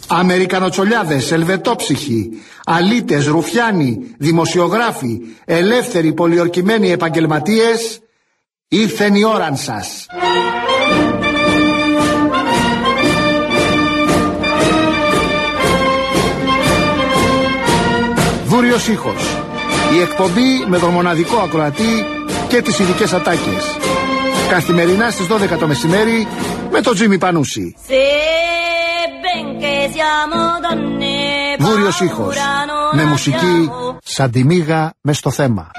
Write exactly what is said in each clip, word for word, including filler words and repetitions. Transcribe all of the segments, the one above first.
Αμερικανοτσολιάδες, ελβετόψυχοι, αλήτες, ρουφιάνοι, δημοσιογράφοι, ελεύθεροι πολιορκημένοι επαγγελματίες, ήρθεν η ώρα σας. Δούριος ήχος. Η εκπομπή με τον μοναδικό ακροατή και τις ειδικές ατάκες. Καθημερινά στις δώδεκα το μεσημέρι με τον Τζίμι Πανούση. Δούριος ήχος. Με μουσική σαν τη μύγα μες στο θέμα.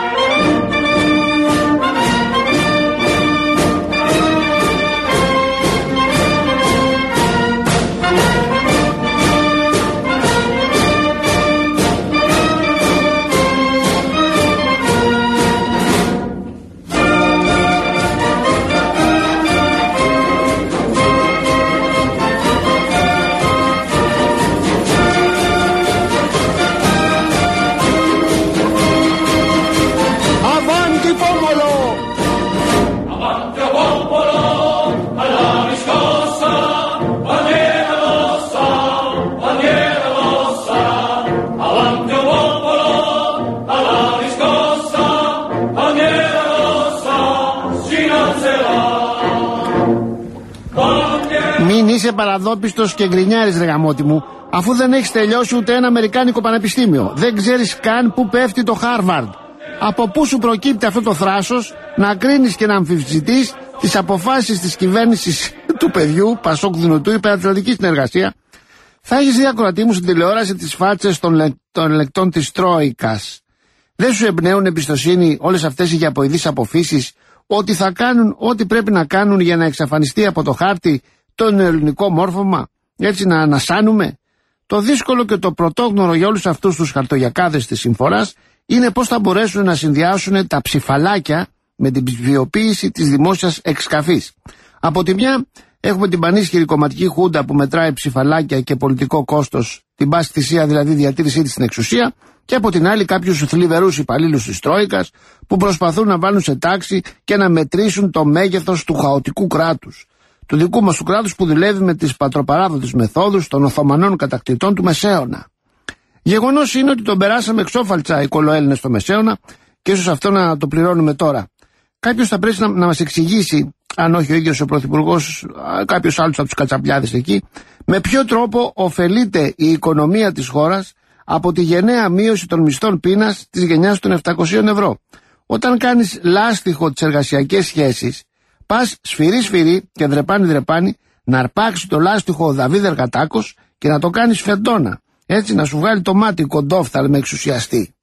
Μην είσαι παραδόπιστος και γκρινιάρης, ρε γαμώτη μου, αφού δεν έχεις τελειώσει ούτε ένα αμερικάνικο πανεπιστήμιο. Δεν ξέρεις καν πού πέφτει το Χάρβαρντ. Από πού σου προκύπτει αυτό το θράσος να κρίνεις και να αμφισβητείς τις αποφάσεις της κυβέρνησης του παιδιού Πασόκ Δυνωτού υπερατλαντική συνεργασία? Θα έχεις δει, ακροατή μου, στην τηλεόραση τις φάτσες των, λε... των ελεκτών της Τρόικας. Δεν σου εμπνέουν εμπιστοσύνη όλες αυτές οι γιαποειδείς αποφύσεις ότι θα κάνουν ό,τι πρέπει να κάνουν για να εξαφανιστεί από το χάρτη το ελληνικό μόρφωμα, έτσι να ανασάνουμε? Το δύσκολο και το πρωτόγνωρο για όλους αυτούς τους χαρτογιακάδες της συμφοράς είναι πώς θα μπορέσουν να συνδυάσουν τα ψηφαλάκια με την ψηφιοποίηση της δημόσιας εξκαφής. Από τη μια έχουμε την πανίσχυρη κομματική χούντα που μετράει ψηφαλάκια και πολιτικό κόστος, την πάση θυσία δηλαδή διατήρησή της στην εξουσία, και από την άλλη κάποιους θλιβερούς υπαλλήλους της Τρόικας που προσπαθούν να βάλουν σε τάξη και να μετρήσουν το μέγεθος του χαοτικού κράτους. Του δικού μας του κράτους που δουλεύει με τις πατροπαράδοτες μεθόδους των Οθωμανών κατακτητών του Μεσαίωνα. Γεγονός είναι ότι τον περάσαμε εξόφαλτσα οι κολοέλληνες στο Μεσαίωνα και ίσως αυτό να το πληρώνουμε τώρα. Κάποιος θα πρέπει να, να μας εξηγήσει, αν όχι ο ίδιος ο Πρωθυπουργός, κάποιος άλλος από τους κατσαπλιάδες εκεί, με ποιο τρόπο ωφελείται η οικονομία της χώρας από τη γενναία μείωση των μισθών πείνας της γενιάς των επτακοσίων ευρώ. Όταν κάνεις λάστιχο τις εργασιακές σχέσεις, πας σφυρί σφυρί και δρεπάνι δρεπάνι να αρπάξει το λάστιχο ο Δαβίδ Εργατάκος και να το κάνεις φεντόνα. Έτσι να σου βγάλει το μάτι κοντόφθαλ με εξουσιαστή.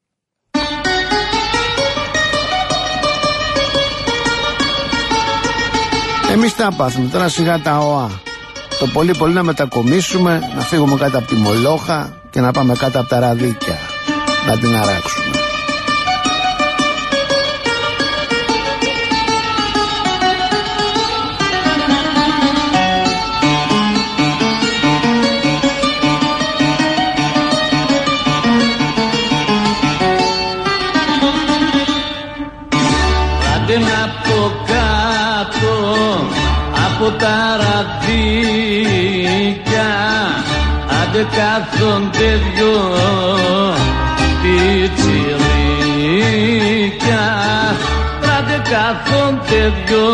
Εμείς τα πάθουμε τώρα σιγά τα ΟΑ. Το πολύ πολύ να μετακομίσουμε, να φύγουμε κάτω από τη Μολόχα και να πάμε κάτω από τα ραδίκια να την αράξουμε. Από κάτω από τα ραδίκια άντε κάθονται δυο πιτσιρίκια, άντε κάθονται δυο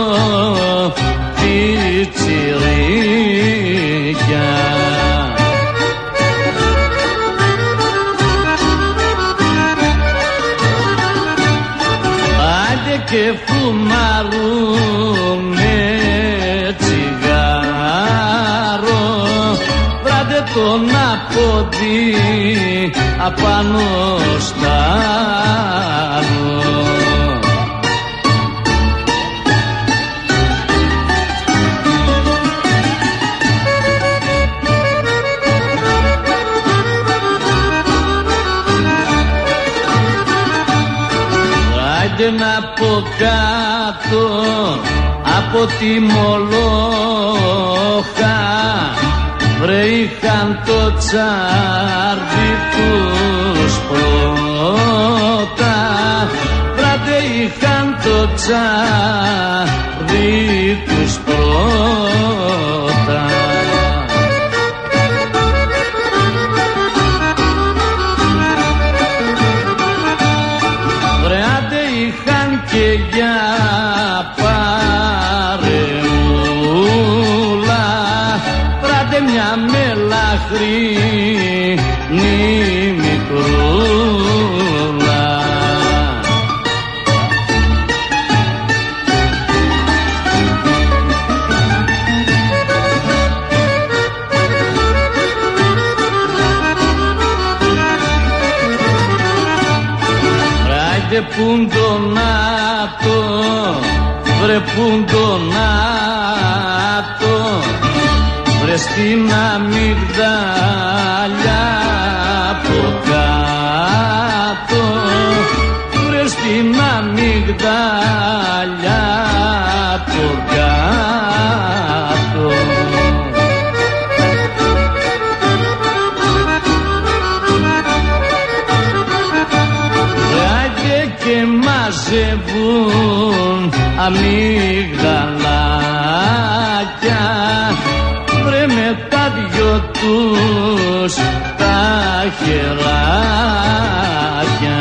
πιτσιρίκια. Και φουμαρούνε τσιγάρο, βράτε τον απόντι απάνω στάνο. Από κάτω από τη Μολόχα βρε είχαν το τσάρδι τους πρώτα, βράτε είχαν το τσάρδι τους πρώτα. μελαχρινή μικρούλα. Βρε πουν τον νάτο, βρε πουν τον νάτο, βρε στην αμυγδαλιά από κάτω, βρε στην αμυγδαλιά από κάτω. Και μαζεύουν αμυγδαλάκια, βρε με τα δυο τους τα χεράκια.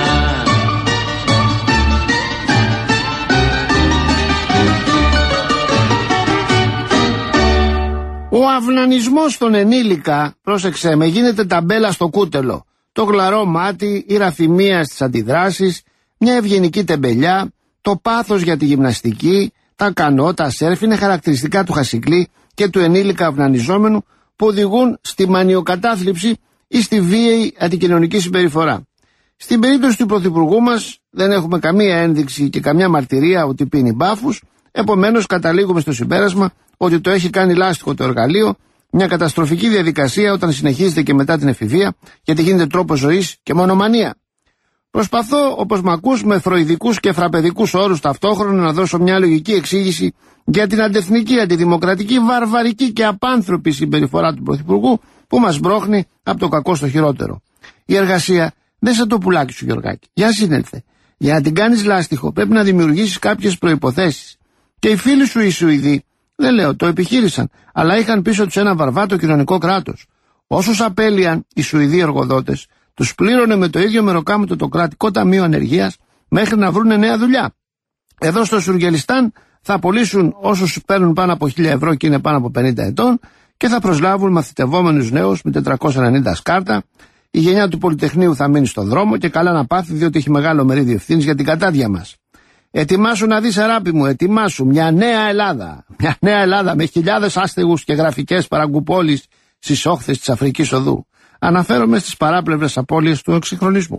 Ο αυνανισμός στον ενήλικα, πρόσεξε με, γίνεται ταμπέλα στο κούτελο. Το γλαρό μάτι, η ραφημία στις αντιδράσεις, μια ευγενική τεμπελιά, το πάθος για τη γυμναστική, τα κανό, τα σέρφ είναι χαρακτηριστικά του χασικλή και του ενήλικα αυνανιζόμενου που οδηγούν στη μανιοκατάθλιψη ή στη βίαιη αντικοινωνική συμπεριφορά. Στην περίπτωση του Πρωθυπουργού μας δεν έχουμε καμία ένδειξη και καμιά μαρτυρία ότι πίνει μπάφους, επομένως καταλήγουμε στο συμπέρασμα ότι το έχει κάνει λάστιχο το εργαλείο, μια καταστροφική διαδικασία όταν συνεχίζεται και μετά την εφηβεία, γιατί γίνεται τρόπος ζωής και μονομανία. Προσπαθώ, όπως μ' ακούς, με φροηδικούς και φραπεδικούς όρους ταυτόχρονα να δώσω μια λογική εξήγηση για την αντεθνική, αντιδημοκρατική, βαρβαρική και απάνθρωπη συμπεριφορά του Πρωθυπουργού που μας μπρόχνει από το κακό στο χειρότερο. Η εργασία δεν σαν το πουλάκι σου, Γιωργάκη. Για σύνελθε. Για να την κάνεις λάστιχο πρέπει να δημιουργήσεις κάποιες προϋποθέσεις. Και οι φίλοι σου οι Σουηδοί, δεν λέω, το επιχείρησαν, αλλά είχαν πίσω τους ένα βαρβάτο κοινωνικό κράτος. Όσους απέλυαν οι Σουηδοί εργοδότες, τους πλήρωνε με το ίδιο μεροκάματο το κρατικό ταμείο ανεργίας μέχρι να βρουν νέα δουλειά. Εδώ στο Σουργελιστάν θα απολύσουν όσους παίρνουν πάνω από χίλια ευρώ και είναι πάνω από πενήντα ετών και θα προσλάβουν μαθητευόμενους νέους με τετρακόσια ενενήντα σκάρτα. Η γενιά του Πολυτεχνείου θα μείνει στον δρόμο και καλά να πάθει, διότι έχει μεγάλο μερίδιο ευθύνης για την κατάδια μας. Ετοιμάσου να δεις, αράπη μου, ετοιμάσου μια νέα Ελλάδα. Μια νέα Ελλάδα με χιλιάδες άστεγους και γραφικές παραγκουπόλεις στις όχθες της Αφρικής Οδού. Αναφέρομαι στις παράπλευρες απώλειες του εξυγχρονισμού.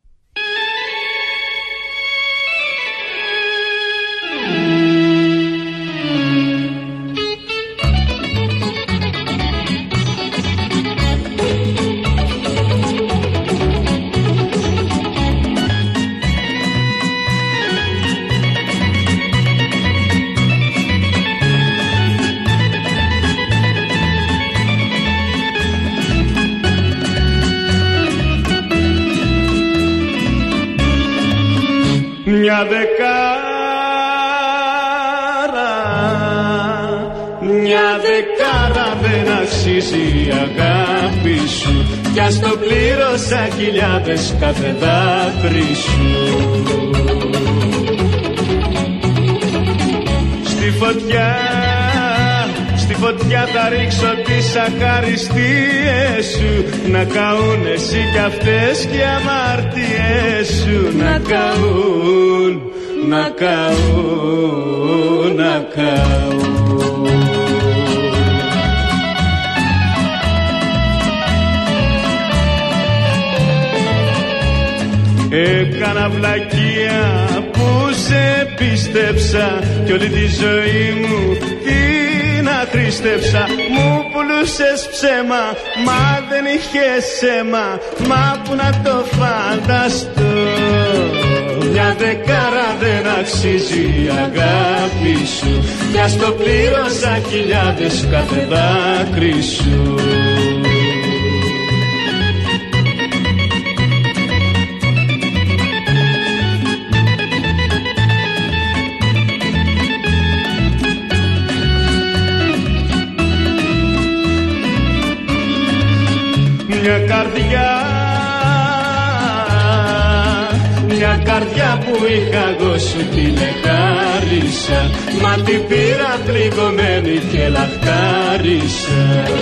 Μια δεκάρα, μια δεκάρα δεν αξίζει η αγάπη σου, κι ας το πλήρωσα χιλιάδες κάθε δάκρυ σου. Στη φωτιά, στη φωτιά θα ρίξω τις αχαριστίες σου, να καούν εσύ κι αυτές και οι αμαρτίες σου. Να καούν, να καούν, να καούν. Έκανα βλακεία που σε πίστεψα κι όλη τη ζωή μου την αχρήστεψα. Μου πουλούσες ψέμα, μα δεν είχες αίμα, μα που να το φανταστώ. Μια δεκάρα δεν αξίζει η αγάπη σου, κι ας το πλήρωσα χιλιάδες κάθε δάκρυ σου. Μια καρδιά, Μια καρδιά που είχα εγώ σου την εχάρισα, μα την πήρα πληγωμένη και λαχτάρισα.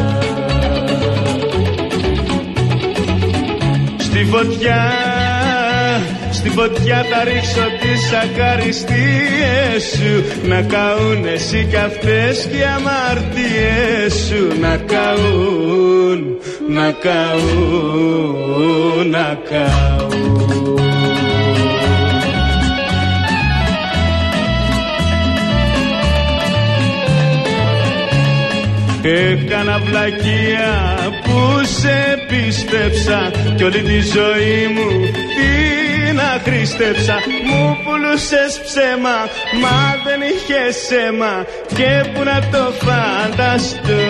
Στη φωτιά, στη φωτιά θα ρίξω τις αχαριστίες σου, να καούν εσύ κι αυτές και οι αμαρτίες σου. Να καούν, να καούν, να καούν. Έκανα βλακεία που σε πίστεψα κι όλη τη ζωή μου την αχρήστεψα. Μου πουλούσες ψέμα, μα δεν είχες αίμα και που να το φανταστώ.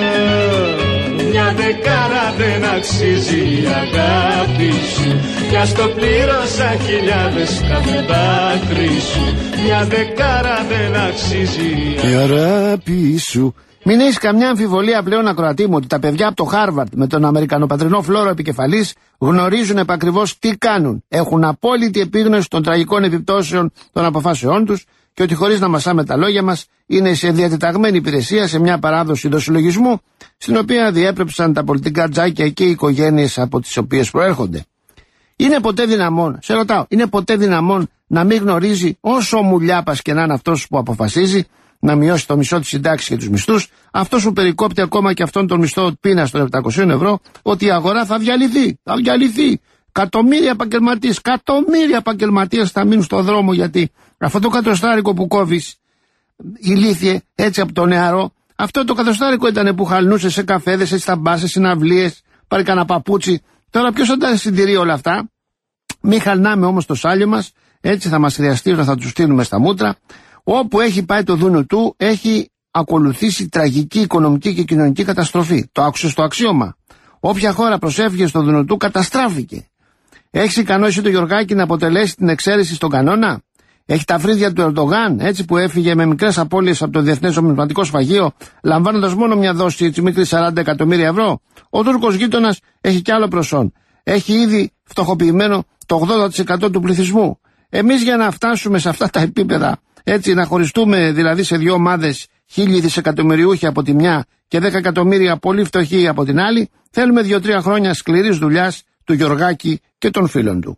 Μια δεκάρα δεν αξίζει η αγάπη σου, κι ας το πλήρωσα χιλιάδες κάθε δάκρυ σου. Μια δεκάρα δεν αξίζει η αγάπη σου. Μην έχει καμιά αμφιβολία πλέον, ακροατή μου, ότι τα παιδιά από το Χάρβαρντ με τον Αμερικανοπατρινό φλόρο επικεφαλής γνωρίζουν επακριβώς τι κάνουν. Έχουν απόλυτη επίγνωση των τραγικών επιπτώσεων των αποφάσεών τους και ότι χωρίς να μασάμε τα λόγια μας είναι σε διατεταγμένη υπηρεσία σε μια παράδοση δοσυλλογισμού στην οποία διέπρεψαν τα πολιτικά τζάκια και οι οικογένειες από τις οποίες προέρχονται. Είναι ποτέ δυναμόν, σε ρωτάω, είναι ποτέ δυναμόν να μην γνωρίζει όσο μουλιάπας και να είναι αυτός που αποφασίζει να μειώσει το μισό της συντάξης και τους μισθούς, αυτός που περικόπτει ακόμα και αυτόν τον μισθό πείνας των επτακόσια ευρώ, ότι η αγορά θα διαλυθεί, θα διαλυθεί. Εκατομμύρια επαγγελματίες, εκατομμύρια επαγγελματίες θα μείνουν στο δρόμο, γιατί αυτό το κατοστάρικο που κόβεις, ηλίθιε, έτσι από το νεαρό, αυτό το κατοστάρικο ήταν που χαλνούσε σε καφέδες, σε σταμπάσες, συναυλίες, πάρει κανένα παπούτσι. Τώρα ποιος θα τα συντηρεί όλα αυτά? Μην χαλνάμε όμως το σάλιο μας, έτσι θα μας χρειαστεί όταν θα τους στείλουμε στα μούτρα. Όπου έχει πάει το δούνο του, έχει ακολουθήσει τραγική οικονομική και κοινωνική καταστροφή. Το άκουσε στο αξίωμα. Όποια χώρα προσέφυγε στο δούνο του, καταστράφηκε. Έχει ικανώσει το Γιωργάκη να αποτελέσει την εξαίρεση στον κανόνα? Έχει τα φρύδια του Ερντογάν, έτσι που έφυγε με μικρές απώλειες από το Διεθνές Νομισματικό Σφαγείο, λαμβάνοντας μόνο μια δόση έτσι μικρή σαράντα εκατομμύρια ευρώ? Ο Τούρκος γείτονας έχει κι άλλο προσόν. Έχει ήδη φτωχοποιημένο το ογδόντα τοις εκατό του πληθυσμού. Εμείς για να φτάσουμε σε αυτά τα επίπεδα, έτσι να χωριστούμε δηλαδή σε δύο ομάδες, χίλιοι δισεκατομμυριούχοι από τη μια και δέκα εκατομμύρια πολύ φτωχοί από την άλλη, θέλουμε δύο-τρία χρόνια σκληρής δουλειάς του Γιωργάκη και των φίλων του.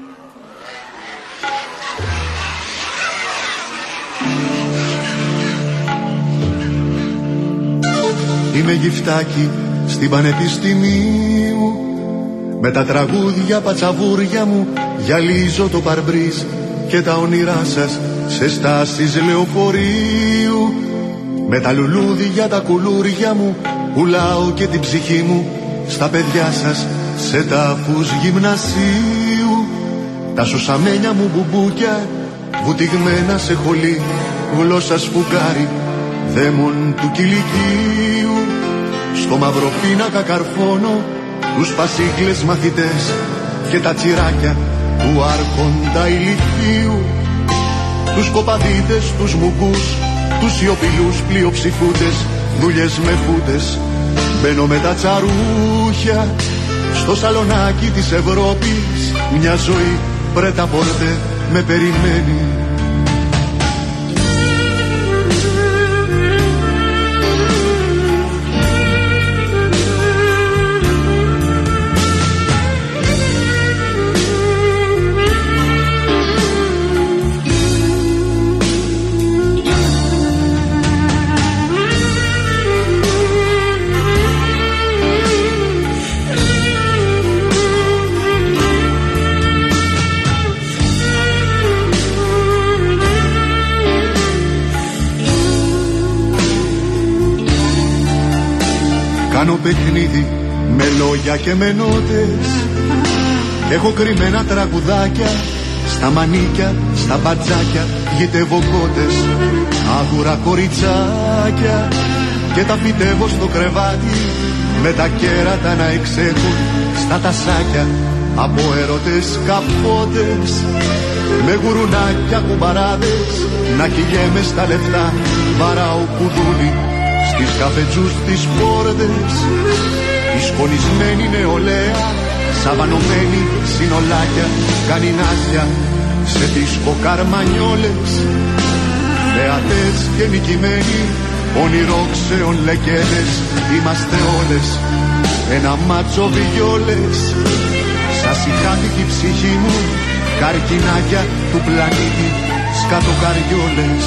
Είμαι γυφτάκι στην Πανεπιστημίου, με τα τραγούδια πατσαβούρια μου γυαλίζω το παρμπρίζ και τα όνειρά σας σε στάσεις λεωφορείου. Με τα λουλούδια τα κουλούρια μου πουλάω και την ψυχή μου στα παιδιά σας σε τάφους γυμνασίου. Τα σωσαμένια μου μπουμπούκια βουτυγμένα σε χολή, γλώσσα σφουγγάρι δαίμον του κηλικίου. Στο μαύρο πίνακα καρφώνω τους πασίγκλες μαθητές και τα τσιράκια του άρχοντα ηλικίου. Τους κοπαδίτες, τους μουγκούς, τους σιωπηλούς πλειοψηφούτες, δουλειές με φούτες. Μπαίνω με τα τσαρούχια στο σαλονάκι της Ευρώπης. Μια ζωή πρέτα πορτέ με περιμένει. Κάνω παιχνίδι με λόγια και με νότες. Έχω κρυμμένα τραγουδάκια στα μανίκια, στα μπατζάκια, γητεύω κότες, άγουρα κοριτσάκια και τα φυτεύω στο κρεβάτι με τα κέρατα να εξέχουν στα τασάκια από ερωτές καπότες. Με γουρουνάκια κουμπαράδες να κυλιέμαι στα λεφτά, βαράω κουδούνι στις καφετζούς τις πόρτες. Η σκονισμένη νεολαία, σαβανωμένη συνολάκια, κάνει νάσια σε δίσκο καρμανιόλες, θεατές και νικημένοι, όνειρο ξέων λεκέντες, είμαστε όλες ένα μάτσο βιόλες. Σας είχα τη ψυχή μου, καρκινάκια του πλανήτη, σκατοκαριόλες.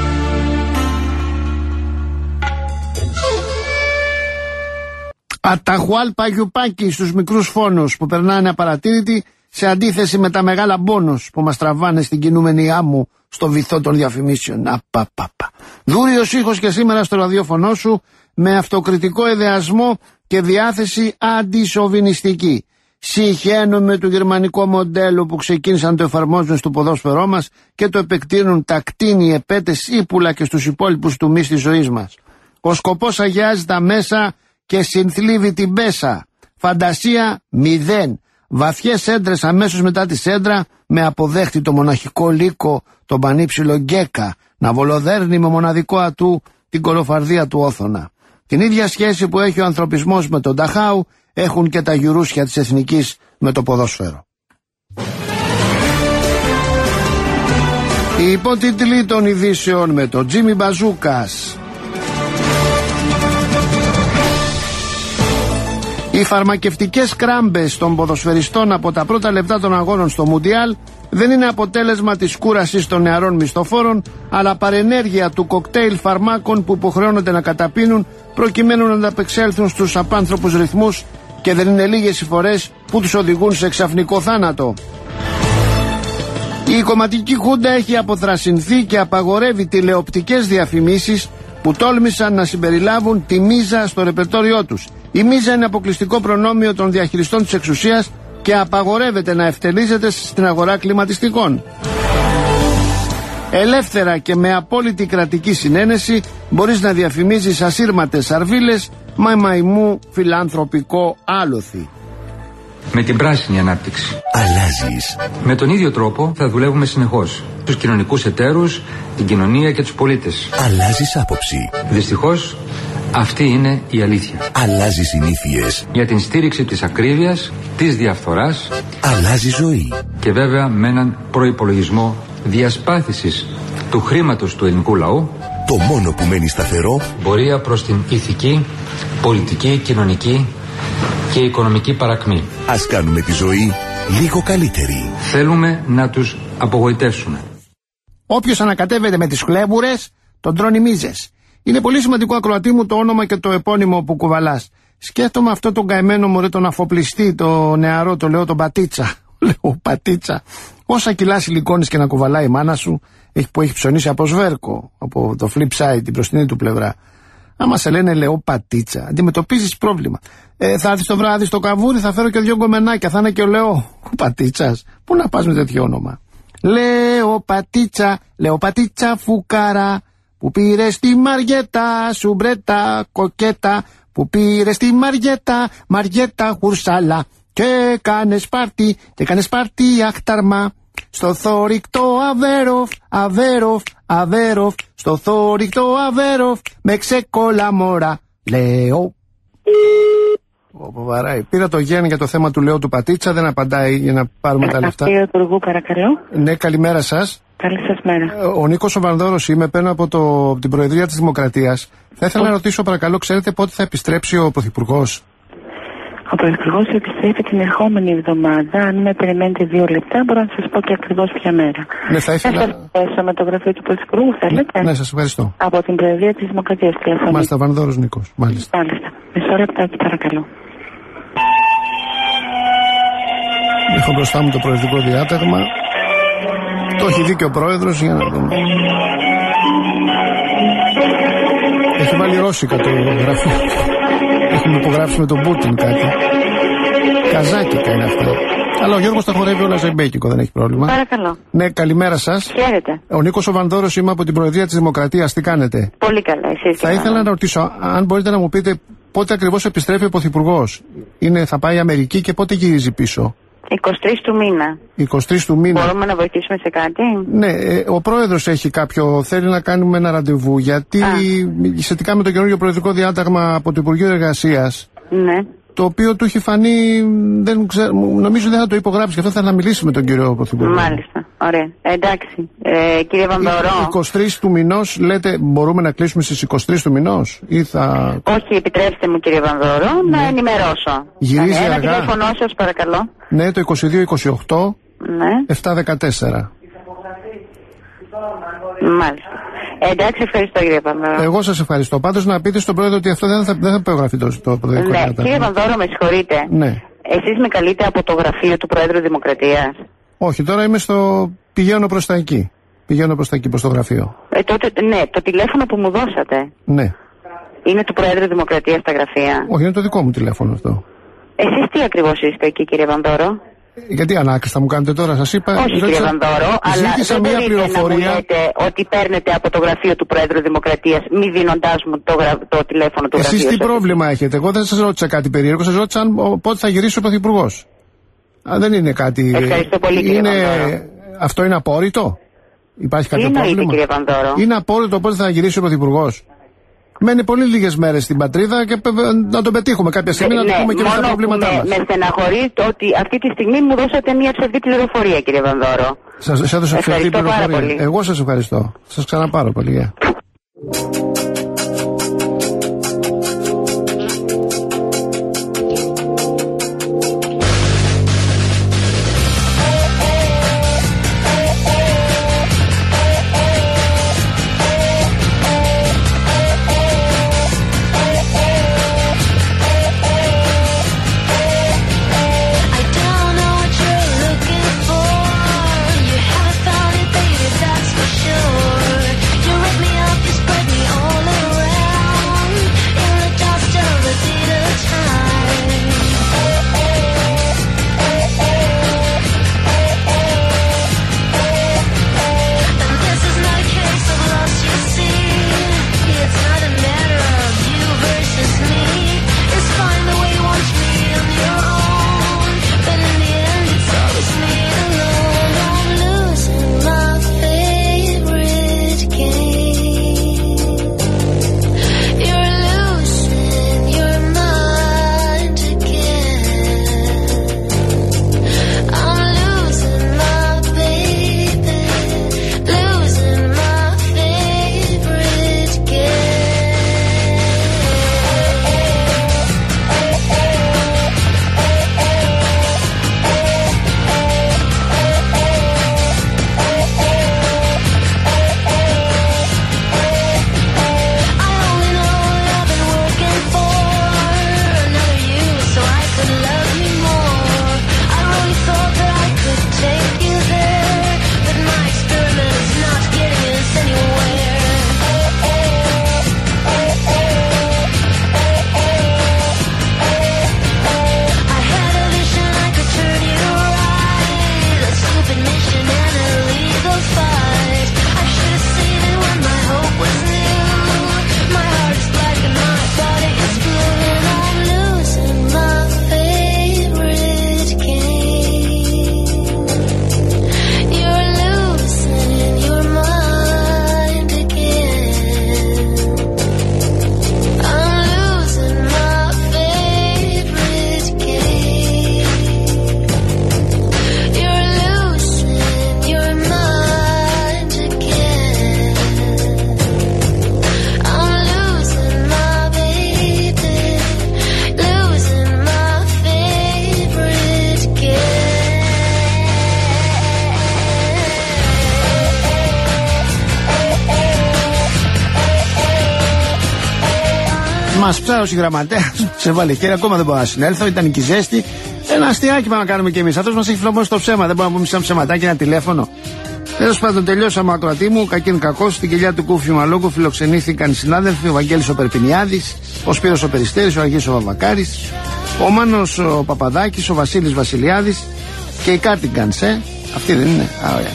Αταχουάλ Παγιουπάκη στους μικρούς φόνους που περνάνε απαρατήρητοι, σε αντίθεση με τα μεγάλα μπόνους που μας τραβάνε στην κινούμενη άμμου στο βυθό των διαφημίσεων. Απαπαπα. Δούριος ήχος και σήμερα στο ραδιόφωνο σου, με αυτοκριτικό εδεασμό και διάθεση αντισοβινιστική. Συχαίνομαι του γερμανικό μοντέλο που ξεκίνησαν το εφαρμόζουν στο ποδόσφαιρό μας και το επεκτείνουν τα κτίνη, επέτες, ύπουλα και στους υπόλοιπους τομείς της ζωής μας. Ο σκοπός αγιάζει τα μέσα και συνθλίβει την πέσα. Φαντασία μηδέν. Βαθιές έντρες αμέσως μετά τη σέντρα, με αποδέχτη το μοναχικό λύκο, τον πανύψηλο Γκέκα, να βολοδέρνει με μοναδικό ατού την κολοφαρδία του Όθωνα. Την ίδια σχέση που έχει ο ανθρωπισμός με τον Νταχάου έχουν και τα γιουρούσια της εθνικής με το ποδόσφαιρο. Οι υπότιτλοι των ειδήσεων με τον Τζίμι Μπαζούκας. Οι φαρμακευτικές κράμπες των ποδοσφαιριστών από τα πρώτα λεπτά των αγώνων στο Μουντιάλ δεν είναι αποτέλεσμα της κούρασης των νεαρών μισθοφόρων, αλλά παρενέργεια του κοκτέιλ φαρμάκων που υποχρεώνονται να καταπίνουν προκειμένου να ανταπεξέλθουν στους απάνθρωπους ρυθμούς, και δεν είναι λίγες οι φορές που τους οδηγούν σε ξαφνικό θάνατο. Η κομματική χούντα έχει αποθρασινθεί και απαγορεύει τηλεοπτικές διαφημίσεις που τόλμησαν να συμπεριλάβουν τη μίζα στο ρεπερτόριό τους. Η μίζα είναι αποκλειστικό προνόμιο των διαχειριστών της εξουσίας και απαγορεύεται να ευτελίζεται στην αγορά κλιματιστικών. Ελεύθερα και με απόλυτη κρατική συνένεση μπορείς να διαφημίζεις ασύρματες αρβίλες, μα μαϊμού φιλανθρωπικό άλοθη. Με την πράσινη ανάπτυξη αλλάζεις. Με τον ίδιο τρόπο θα δουλεύουμε συνεχώς. Τους κοινωνικούς εταίρους, την κοινωνία και τους πολίτες. Αλλάζεις άποψη. Δυστυχώς αυτή είναι η αλήθεια. Αλλάζεις συνήθειες. Για την στήριξη της ακρίβειας, της διαφθοράς. Αλλάζει ζωή. Και βέβαια με έναν προϋπολογισμό διασπάθησης του χρήματος του ελληνικού λαού. Το μόνο που μένει σταθερό, πορεία προς την ηθική, πολιτική, κοινωνική και οικονομική παρακμή. Ας κάνουμε τη ζωή λίγο καλύτερη. Θέλουμε να τους απογοητεύσουμε. Όποιος ανακατεύεται με τις χλέμπουρες, τον τρώνει μίζες. Είναι πολύ σημαντικό, ακροατή μου, το όνομα και το επώνυμο που κουβαλάς. Σκέφτομαι αυτό τον καημένο μωρέ, τον αφοπλιστή, το νεαρό, το λέω τον Πατίτσα. Λέω Πατίτσα. Όσα κιλά σιλικόνης και να κουβαλάει η μάνα σου, που έχει ψωνίσει από σβέρκο, από το flip side, την μπροστινή του πλευρά. Άμα σε λένε λέω Πατίτσα, αντιμετωπίζεις πρόβλημα. Ε, θα έρθεις το βράδυ στο καβούρι, θα φέρω και δυο γκομενάκια, θα είναι και ο Λεό ο Πατίτσας. Πού να πας με τέτοιο όνομα? Λέω Πατίτσα, λέω Πατίτσα φουκάρα, που πήρε στη Μαριέτα, σουμπρέτα κοκέτα, που πήρε στη Μαριέτα, Μαριέτα χουρσάλα, και κάνες πάρτι, και κάνες πάρτι αχταρμά. Στο θόρυκτο Αβέροφ, Αβέροφ, Αβέροφ, στο θόρυκτο Αβέροφ, με ξεκόλα μόρα, λέω. Όπου βαράει. Πήρα το Γέννη για το θέμα του Λέω του Πατίτσα, δεν απαντάει για να πάρουμε τα λεφτά. Κύριε Υπουργού, παρακαλώ. Ναι, καλημέρα σας. Καλή σας μέρα. Ο Νίκος ο Βανδόρος είμαι, παίρνω από, το, από την Προεδρία της Δημοκρατίας. Θα ήθελα να ρωτήσω, παρακαλώ, ξέρετε πότε θα επιστρέψει ο Πρωθυπουργός? Ο Πρωθυπουργός επιστρέφει την ερχόμενη εβδομάδα. Αν με περιμένετε δύο λεπτά, μπορώ να σας πω και ακριβώς ποια μέρα. Ναι, θα ήθελα. Θα σας με το γραφείο του Πρωθυπουργού, θέλετε? Ναι, σας ευχαριστώ. Από την Προεδρία της Δημοκρατίας τηλεφωνείτε. Μάλιστα, Βανδόρος Νίκος. Μάλιστα. Μάλιστα. Μισό λεπτάκι, παρακαλώ. Έχω μπροστά μου το προεδρικό διάταγμα. Το έχει δει και ο πρόεδρος, για να δούμε. Έχει βάλει ρώσικα το γραφείο. Έχουμε υπογράψει με τον Πούτιν κάτι. Καζάκικα είναι αυτά. Αλλά ο Γιώργος τα χορεύει όλα ζεμπέκικο, δεν έχει πρόβλημα. Παρακαλώ. Ναι, καλημέρα σας. Χαίρετε. Ο Νίκος ο Βανδόρος είμαι από την Προεδρία της Δημοκρατίας. Τι κάνετε? Πολύ καλά, εσείς? Θα ήθελα να ρωτήσω, αν μπορείτε να μου πείτε πότε ακριβώς επιστρέφει ο Πρωθυπουργός. Είναι, θα πάει Αμερική και πότε γυρίζει πίσω? εικοστή τρίτη του μήνα. εικοστή τρίτη του μήνα. Μπορούμε να βοηθήσουμε σε κάτι? Ναι, ε, ο πρόεδρος έχει κάποιο, θέλει να κάνουμε ένα ραντεβού, γιατί Α. σχετικά με το καινούργιο προεδρικό διάταγμα από το Υπουργείο Εργασίας, ναι, το οποίο του έχει φανεί, δεν ξέρω, νομίζω δεν θα το υπογράψει, και αυτό θα να μιλήσει με τον κύριο Πρωθυπουργό. Μάλιστα. Ωραία, εντάξει. Ε, κύριε Βανδωρό. είκοσι τρεις του μηνός, λέτε, μπορούμε να κλείσουμε στις είκοσι τρεις του μηνός ή θα... Όχι, επιτρέψτε μου κύριε Βανδωρό, ναι. να ενημερώσω. Γυρίζει Ένα αργά. τηλέφωνο σας παρακαλώ. Ναι, το είκοσι δύο είκοσι οκτώ ναι. επτά δεκατέσσερα. Μάλιστα. Ε, εντάξει, ευχαριστώ κύριε Βανδωρό. Εγώ σας ευχαριστώ. Πάντως να πείτε στον πρόεδρο ότι αυτό δεν θα, δεν θα υπογραφεί το, το προεδρικό. Ναι, κύριε Βανδωρό, με συγχωρείτε. Ναι. Εσείς με καλείτε από το γραφείο του Προέδρου Δημοκρατίας. Όχι, τώρα είμαι στο... πηγαίνω προς τα εκεί. Πηγαίνω προς τα εκεί, προς το γραφείο. Ε, τότε, ναι, το τηλέφωνο που μου δώσατε. Ναι. Είναι του Προέδρου Δημοκρατίας στα γραφεία. Όχι, είναι το δικό μου τηλέφωνο αυτό. Εσείς τι ακριβώς είστε εκεί κύριε Βανδώρο? Γιατί ανάκριστα μου κάνετε τώρα, σας είπα. Όχι κύριε ζήτησα, Βανδώρο, αλλά ζήτησα δεν μια μπορείτε πληροφορία. να μου λέτε ότι παίρνετε από το γραφείο του Προέδρου Δημοκρατίας μη δίνοντάς μου το, γρα... το τηλέφωνο του γραφείου. Εσείς τι σας. πρόβλημα έχετε? Εγώ δεν σας ρώτησα κάτι περίεργο, σας ρώτησα αν, πότε θα γυρίσει ο Πρωθυπουργός. Α, δεν είναι κάτι... Ευχαριστώ πολύ κύριε είναι... Βανδώρο. Αυτό είναι απόρριτο? Υπάρχει κάποιο τι πρόβλημα? Κύριε Βανδώρο? Είναι απόρριτο πότε θα γυρίσει ο Πρωθυπουργός? Μένει πολύ λίγες μέρες στην πατρίδα και να τον πετύχουμε κάποια στιγμή, ναι, να του πούμε και εμείς τα προβλήματά με, μας. Με στεναχωρεί το ότι αυτή τη στιγμή μου δώσατε μια ψευδή πληροφορία κύριε Βανδώρο. Σας έδωσα ψευδή πληροφορία. Εγώ σας ευχαριστώ. Σας ξαναπάρω πολύ. Yeah. Μας ψάρωσε η γραμματέα, σε βάλε χέρι, ακόμα δεν μπορώ να συνέλθω. Ήταν και η ζέστη. Ένα αστιάκι πάμε να κάνουμε κι εμείς. Αυτός μας έχει φλωμώσει το ψέμα. Δεν μπορούμε να πούμε σαν ψεματάκι ένα τηλέφωνο. Τέλος πάντων, τελειώσαμε ακροατή μου. Κακήν κακός. Στην κοιλιά του Κούφιου Μαλόκου φιλοξενήθηκαν οι συνάδελφοι. Ο Βαγγέλης ο Περπινιάδης, ο Σπύρος ο Περιστέρης, ο Αργής ο Βαβακάρης, ο Μάνος ο Παπαδάκης, ο Βασίλης Βασιλιάδης και οι Κάρτιγκανς, ε. Αυτή δεν είναι? Α, ωραία.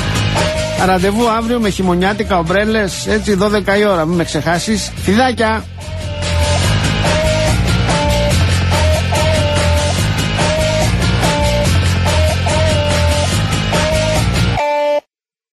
Ραντεβού αύριο με χειμωνιάτικα ομπρέλες, έτσι δώδεκα η ώρα, μην με ξεχάσεις. Φιδάκια!